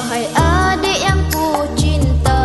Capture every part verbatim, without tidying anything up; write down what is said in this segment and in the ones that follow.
Wahai adik yang ku cinta,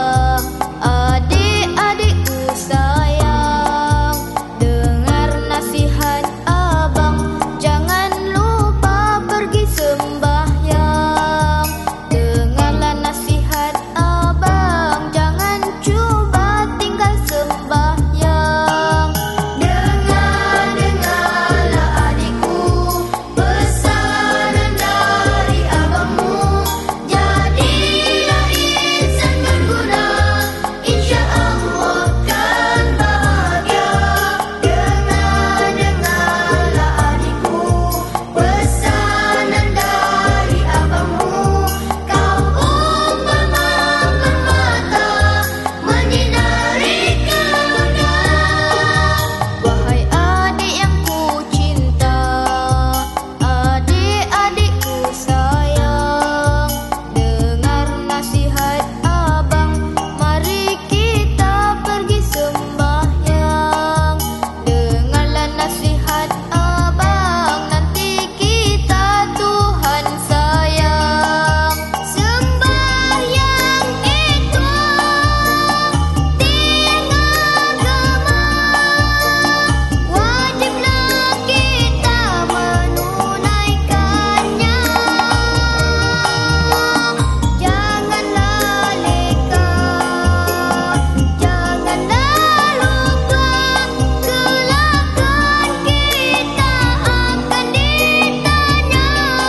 adik-adikku sayang, dengar nasihat abang, jangan lupa pergi sembahyang. Dengarlah nasihat abang, jangan cuba tinggal sembahyang. Dengar, dengarlah adikku, pesanan dari abangmu. Jadilah insan berguna, insya Allah kan bahagia. Dengar, dengarlah adikku, pesanan dari abangmu. Kau umpama permata menyinari keluarga. Wahai adik yang ku cinta, adik-adikku sayang, dengar nasihat abang, mari kita pergi sembahyang. Dengarlah nasihat abang, nanti kita Tuhan sayang. Sembahyang itu tiang agama, wajiblah kita menunaikannya. Janganlah leka, janganlah lupa, kelak kita akan ditanya.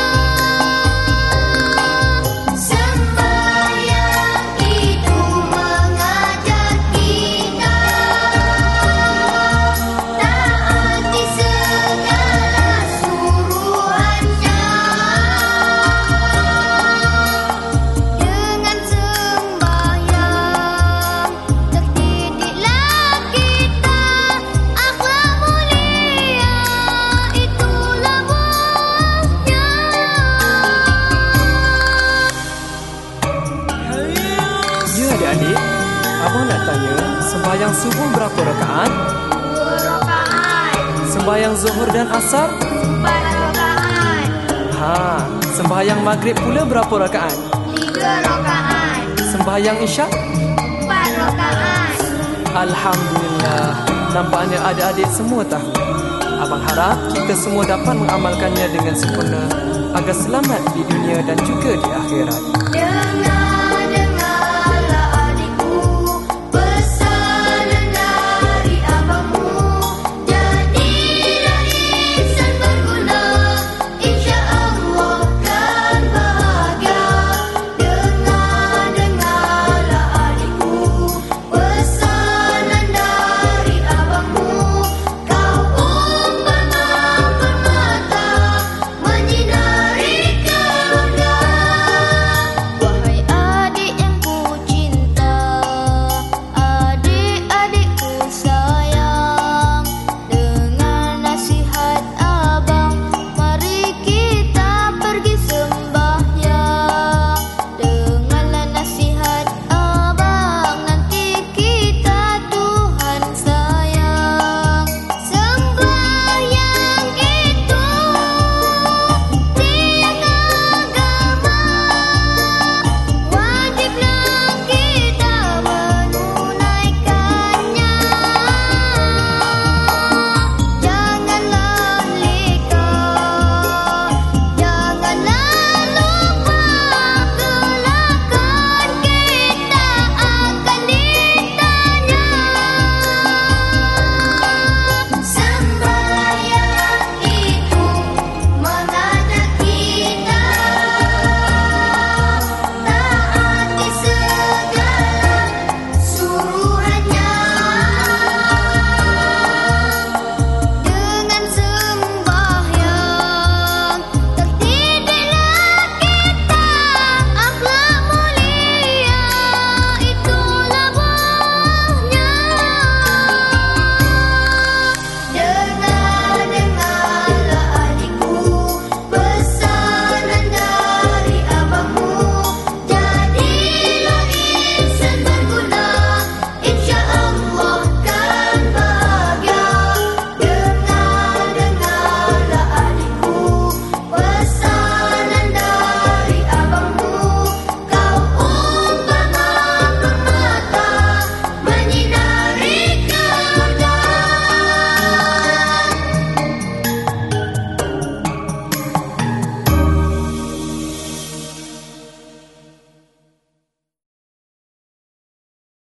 Sembahyang itu mengajar kita taati segala suruhannya. Dengan sembahyang terdidiklah kita, akhlak mulia itulah buahnya. Ya adik-adik, abang nak tanya, sembahyang subuh berapa rakaat? Dua rakaat, Sembahyang zuhur dan asar? empat rakaat, Ha, sembahyang maghrib pula berapa rakaat? tiga rakaat, Sembahyang isyak? empat rakaat. Alhamdulillah, nampaknya adik-adik semua tahu. Abang harap kita semua dapat mengamalkannya dengan sempurna agar selamat di dunia dan juga di akhirat. Dengar